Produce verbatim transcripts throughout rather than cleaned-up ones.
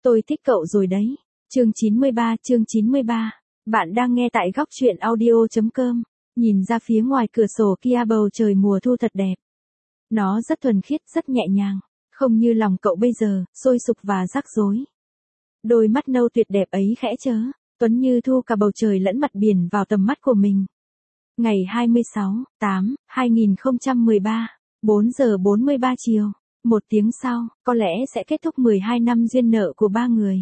Tôi thích cậu rồi đấy. Chương chín mươi ba, chương chín mươi ba. Bạn đang nghe tại góc truyện audio chấm com. Nhìn ra phía ngoài cửa sổ kia bầu trời mùa thu thật đẹp. Nó rất thuần khiết, rất nhẹ nhàng, không như lòng cậu bây giờ, sôi sục và rắc rối. Đôi mắt nâu tuyệt đẹp ấy khẽ chớ, tuấn như thu cả bầu trời lẫn mặt biển vào tầm mắt của mình. Ngày hai mươi sáu tháng tám, hai nghìn không trăm mười ba, bốn giờ bốn mươi ba chiều. Một tiếng sau, có lẽ sẽ kết thúc mười hai năm duyên nợ của ba người.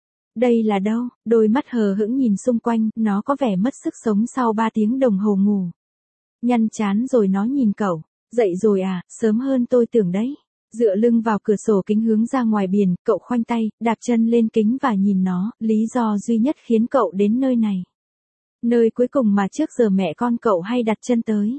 Đây là đâu? Đôi mắt hờ hững nhìn xung quanh, nó có vẻ mất sức sống sau ba tiếng đồng hồ ngủ. Nhăn chán rồi nó nhìn cậu. Dậy rồi à, sớm hơn tôi tưởng đấy. Dựa lưng vào cửa sổ kính hướng ra ngoài biển, cậu khoanh tay, đạp chân lên kính và nhìn nó, lý do duy nhất khiến cậu đến nơi này. Nơi cuối cùng mà trước giờ mẹ con cậu hay đặt chân tới.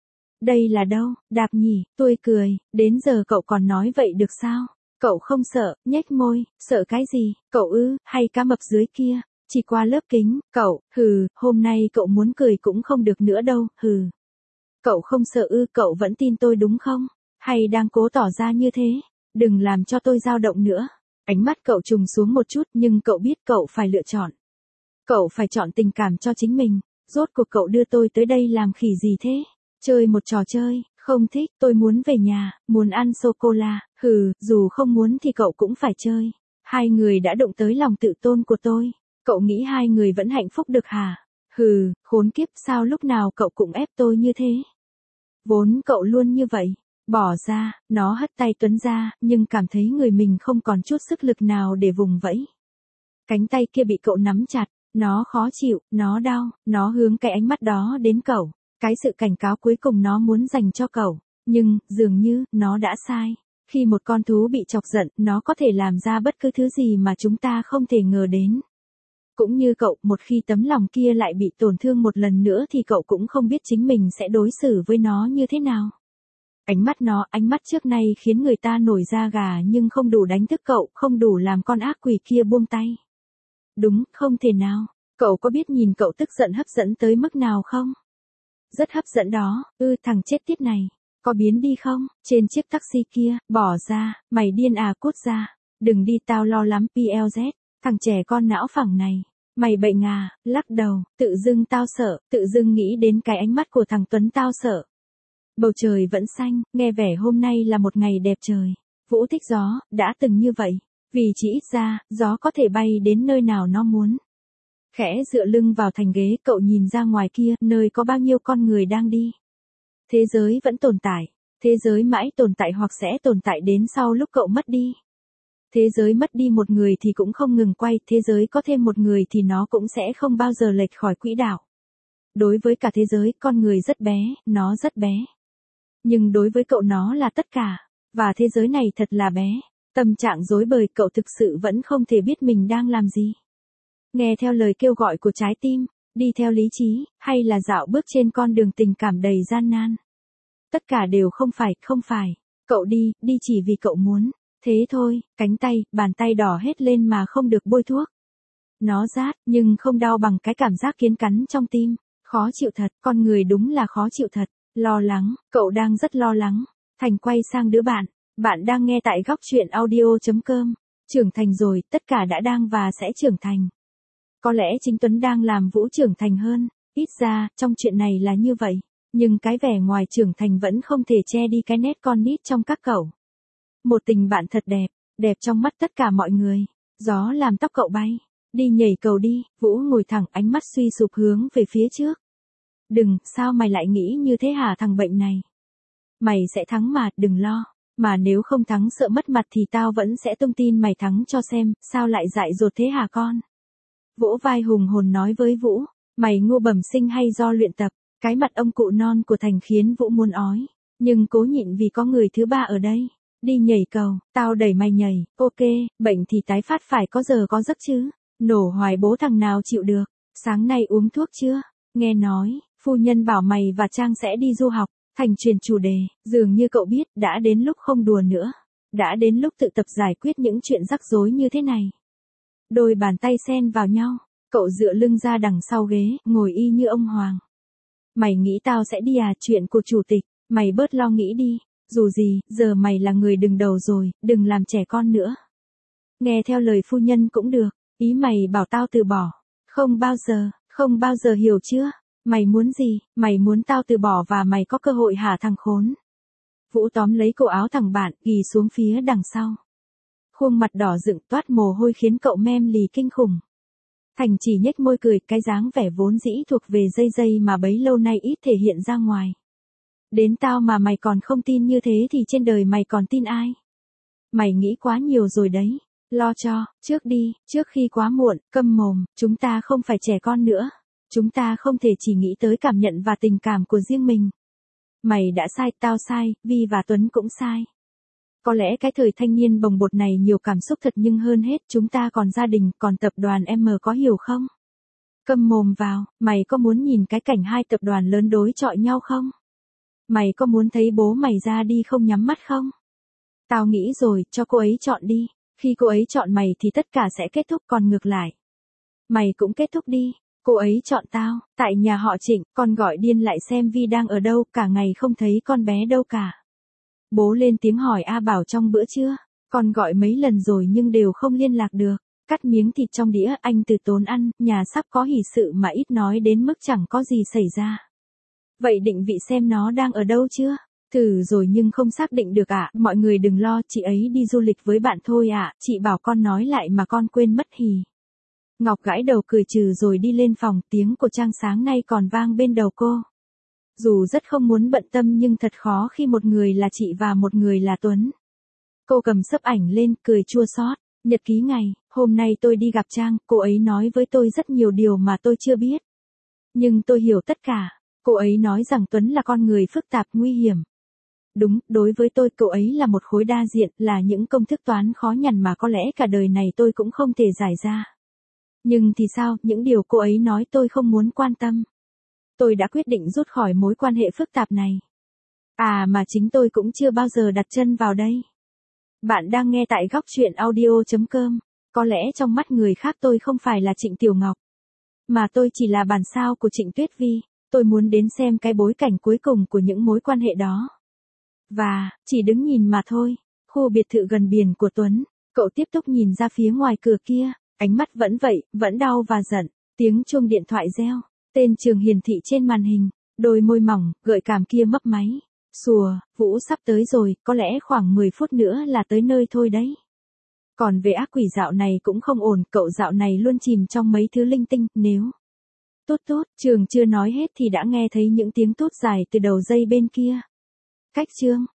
Đây là đâu? Đạp nhỉ, tôi cười, đến giờ cậu còn nói vậy được sao? Cậu không sợ, nhếch môi, sợ cái gì? Cậu ư, hay cá mập dưới kia, chỉ qua lớp kính, cậu, hừ, hôm nay cậu muốn cười cũng không được nữa đâu, hừ. Cậu không sợ ư, cậu vẫn tin tôi đúng không? Hay đang cố tỏ ra như thế? Đừng làm cho tôi dao động nữa. Ánh mắt cậu trùng xuống một chút nhưng cậu biết cậu phải lựa chọn. Cậu phải chọn tình cảm cho chính mình. Rốt cuộc cậu đưa tôi tới đây làm khỉ gì thế? Chơi một trò chơi, không thích, tôi muốn về nhà, muốn ăn sô-cô-la, hừ, dù không muốn thì cậu cũng phải chơi. Hai người đã đụng tới lòng tự tôn của tôi. Cậu nghĩ hai người vẫn hạnh phúc được hả? Hừ, khốn kiếp, sao lúc nào cậu cũng ép tôi như thế? Vốn cậu luôn như vậy. Bỏ ra, nó hất tay Tuấn ra, nhưng cảm thấy người mình không còn chút sức lực nào để vùng vẫy. Cánh tay kia bị cậu nắm chặt, nó khó chịu, nó đau, nó hướng cái ánh mắt đó đến cậu. Cái sự cảnh cáo cuối cùng nó muốn dành cho cậu, nhưng, dường như, nó đã sai. Khi một con thú bị chọc giận, nó có thể làm ra bất cứ thứ gì mà chúng ta không thể ngờ đến. Cũng như cậu, một khi tấm lòng kia lại bị tổn thương một lần nữa thì cậu cũng không biết chính mình sẽ đối xử với nó như thế nào. Ánh mắt nó, ánh mắt trước nay khiến người ta nổi da gà nhưng không đủ đánh thức cậu, không đủ làm con ác quỷ kia buông tay. Đúng, không thể nào. Cậu có biết nhìn cậu tức giận hấp dẫn tới mức nào không? Rất hấp dẫn đó, ư thằng chết tiết này. Có biến đi không? Trên chiếc taxi kia, bỏ ra, mày điên à, cút ra. Đừng đi, tao lo lắm, pê lờ dét. Thằng trẻ con não phẳng này. Mày bệnh à, lắc đầu, tự dưng tao sợ, tự dưng nghĩ đến cái ánh mắt của thằng Tuấn tao sợ. Bầu trời vẫn xanh, nghe vẻ hôm nay là một ngày đẹp trời. Vũ thích gió, đã từng như vậy. Vì chỉ ít ra, gió có thể bay đến nơi nào nó muốn. Khẽ dựa lưng vào thành ghế, cậu nhìn ra ngoài kia, nơi có bao nhiêu con người đang đi. Thế giới vẫn tồn tại. Thế giới mãi tồn tại hoặc sẽ tồn tại đến sau lúc cậu mất đi. Thế giới mất đi một người thì cũng không ngừng quay, thế giới có thêm một người thì nó cũng sẽ không bao giờ lệch khỏi quỹ đạo. Đối với cả thế giới, con người rất bé, nó rất bé. Nhưng đối với cậu nó là tất cả, và thế giới này thật là bé. Tâm trạng rối bời, cậu thực sự vẫn không thể biết mình đang làm gì. Nghe theo lời kêu gọi của trái tim, đi theo lý trí, hay là dạo bước trên con đường tình cảm đầy gian nan. Tất cả đều không phải, không phải. Cậu đi, đi chỉ vì cậu muốn. Thế thôi, cánh tay, bàn tay đỏ hết lên mà không được bôi thuốc. Nó rát, nhưng không đau bằng cái cảm giác kiến cắn trong tim. Khó chịu thật, con người đúng là khó chịu thật. Lo lắng, cậu đang rất lo lắng. Thành quay sang đứa bạn. Bạn đang nghe tại góc truyện audio chấm com. Trưởng thành rồi, tất cả đã đang và sẽ trưởng thành. Có lẽ chính Tuấn đang làm Vũ trưởng thành hơn. Ít ra, trong chuyện này là như vậy. Nhưng cái vẻ ngoài trưởng thành vẫn không thể che đi cái nét con nít trong các cậu. Một tình bạn thật đẹp, đẹp trong mắt tất cả mọi người. Gió làm tóc cậu bay. Đi nhảy cầu đi, Vũ ngồi thẳng, ánh mắt suy sụp hướng về phía trước. Đừng, sao mày lại nghĩ như thế hả thằng bệnh này? Mày sẽ thắng mà, đừng lo. Mà nếu không thắng sợ mất mặt thì tao vẫn sẽ tung tin mày thắng cho xem, sao lại dại dột thế hả con? Vỗ vai hùng hồn nói với Vũ, mày ngu bẩm sinh hay do luyện tập? Cái mặt ông cụ non của Thành khiến Vũ muốn ói, nhưng cố nhịn vì có người thứ ba ở đây. Đi nhảy cầu, tao đẩy mày nhảy, ok, bệnh thì tái phát phải có giờ có giấc chứ. Nổ hoài bố thằng nào chịu được. Sáng nay uống thuốc chưa? Nghe nói, phu nhân bảo mày và Trang sẽ đi du học. Thành truyền chủ đề, dường như cậu biết, đã đến lúc không đùa nữa. Đã đến lúc tự tập giải quyết những chuyện rắc rối như thế này. Đôi bàn tay xen vào nhau, cậu dựa lưng ra đằng sau ghế, ngồi y như ông Hoàng. Mày nghĩ tao sẽ đi à, chuyện của chủ tịch, mày bớt lo nghĩ đi. Dù gì, giờ mày là người đứng đầu rồi, đừng làm trẻ con nữa. Nghe theo lời phu nhân cũng được, ý mày bảo tao từ bỏ. Không bao giờ, không bao giờ hiểu chưa? Mày muốn gì, mày muốn tao từ bỏ và mày có cơ hội hả thằng khốn. Vũ tóm lấy cổ áo thằng bạn, ghì xuống phía đằng sau. Khuôn mặt đỏ dựng toát mồ hôi khiến cậu mem lì kinh khủng. Thành chỉ nhếch môi cười, cái dáng vẻ vốn dĩ thuộc về dây dây mà bấy lâu nay ít thể hiện ra ngoài. Đến tao mà mày còn không tin như thế thì trên đời mày còn tin ai? Mày nghĩ quá nhiều rồi đấy. Lo cho, trước đi, trước khi quá muộn, câm mồm, chúng ta không phải trẻ con nữa. Chúng ta không thể chỉ nghĩ tới cảm nhận và tình cảm của riêng mình. Mày đã sai, tao sai, Vi và Tuấn cũng sai. Có lẽ cái thời thanh niên bồng bột này nhiều cảm xúc thật nhưng hơn hết chúng ta còn gia đình, còn tập đoàn M có hiểu không? Câm mồm vào, mày có muốn nhìn cái cảnh hai tập đoàn lớn đối chọi nhau không? Mày có muốn thấy bố mày ra đi không nhắm mắt không? Tao nghĩ rồi, cho cô ấy chọn đi. Khi cô ấy chọn mày thì tất cả sẽ kết thúc, còn ngược lại. Mày cũng kết thúc đi. Cô ấy chọn tao, tại nhà họ Trịnh, con gọi điên lại xem Vi đang ở đâu, cả ngày không thấy con bé đâu cả. Bố lên tiếng hỏi A Bảo trong bữa trưa, con gọi mấy lần rồi nhưng đều không liên lạc được. Cắt miếng thịt trong đĩa, anh từ tốn ăn, nhà sắp có hỷ sự mà ít nói đến mức chẳng có gì xảy ra. Vậy định vị xem nó đang ở đâu chưa? Thử rồi nhưng không xác định được ạ, à. Mọi người đừng lo, chị ấy đi du lịch với bạn thôi ạ, à. Chị bảo con nói lại mà con quên mất hì. Ngọc gãi đầu cười trừ rồi đi lên phòng, tiếng của Trang sáng nay còn vang bên đầu cô. Dù rất không muốn bận tâm nhưng thật khó khi một người là chị và một người là Tuấn. Cô cầm sấp ảnh lên, cười chua xót. Nhật ký ngày, hôm nay tôi đi gặp Trang, cô ấy nói với tôi rất nhiều điều mà tôi chưa biết. Nhưng tôi hiểu tất cả. Cô ấy nói rằng Tuấn là con người phức tạp, nguy hiểm. Đúng, đối với tôi cậu ấy là một khối đa diện, là những công thức toán khó nhằn mà có lẽ cả đời này tôi cũng không thể giải ra. Nhưng thì sao, những điều cô ấy nói tôi không muốn quan tâm. Tôi đã quyết định rút khỏi mối quan hệ phức tạp này. À mà chính tôi cũng chưa bao giờ đặt chân vào đây. Bạn đang nghe tại góc truyện audio chấm com. Có lẽ trong mắt người khác tôi không phải là Trịnh Tiểu Ngọc. Mà tôi chỉ là bản sao của Trịnh Tuyết Vi. Tôi muốn đến xem cái bối cảnh cuối cùng của những mối quan hệ đó. Và, chỉ đứng nhìn mà thôi. Khu biệt thự gần biển của Tuấn. Cậu tiếp tục nhìn ra phía ngoài cửa kia. Ánh mắt vẫn vậy, vẫn đau và giận. Tiếng chuông điện thoại reo. Tên Trường hiển thị trên màn hình. Đôi môi mỏng, gợi cảm kia mấp máy. Xùa, Vũ sắp tới rồi, có lẽ khoảng mười phút nữa là tới nơi thôi đấy. Còn về ác quỷ dạo này cũng không ổn, cậu dạo này luôn chìm trong mấy thứ linh tinh, nếu... Tốt tốt, Trường chưa nói hết thì đã nghe thấy những tiếng tốt dài từ đầu dây bên kia. Cách Trương,